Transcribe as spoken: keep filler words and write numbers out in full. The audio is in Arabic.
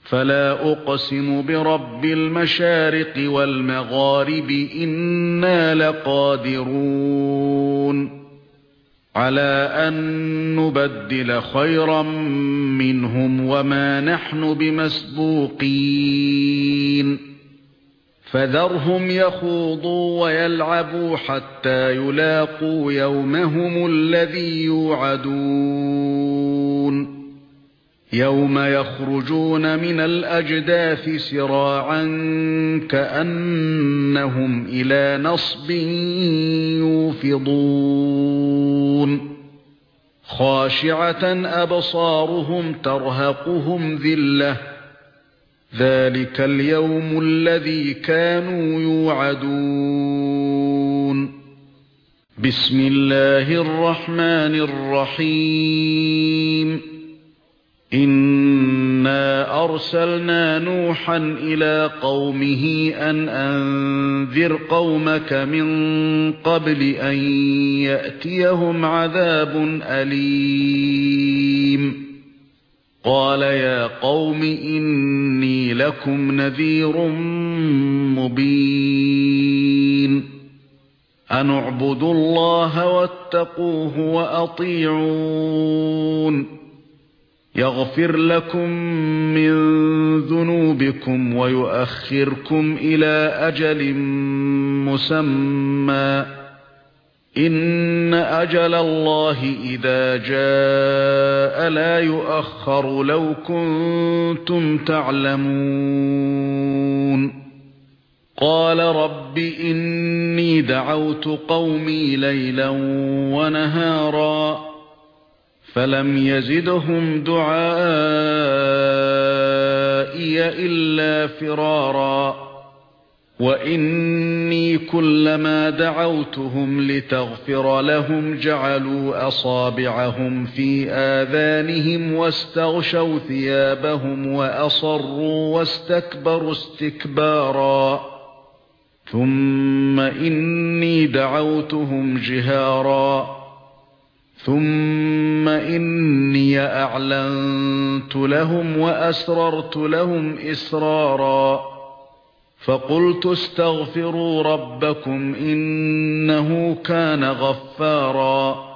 فلا أقسم برب المشارق والمغارب إنا لقادرون على أن نبدل خيرا منهم وما نحن بمسبوقين فذرهم يخوضوا ويلعبوا حتى يلاقوا يومهم الذي يوعدون يوم يخرجون من الأجداث سراعا كأنهم إلى نصب يوفضون خاشعة أبصارهم ترهقهم ذلة ذلك اليوم الذي كانوا يوعدون بسم الله الرحمن الرحيم إنا أرسلنا نوحا إلى قومه أن أنذر قومك من قبل أن يأتيهم عذاب أليم قال يا قوم إني لكم نذير مبين أن اعبدوا الله واتقوه وأطيعون يغفر لكم من ذنوبكم ويؤخركم إلى أجل مسمى إن أجل الله إذا جاء لا يؤخر لو كنتم تعلمون قال رب إني دعوت قومي ليلا ونهارا فلم يزدهم دعائي إلا فرارا وإني كلما دعوتهم لتغفر لهم جعلوا أصابعهم في آذانهم واستغشوا ثيابهم وأصروا واستكبروا استكبارا ثم إني دعوتهم جهارا ثم إني أعلنت لهم وأسررت لهم إسرارا فقلت استغفروا ربكم إنه كان غفارا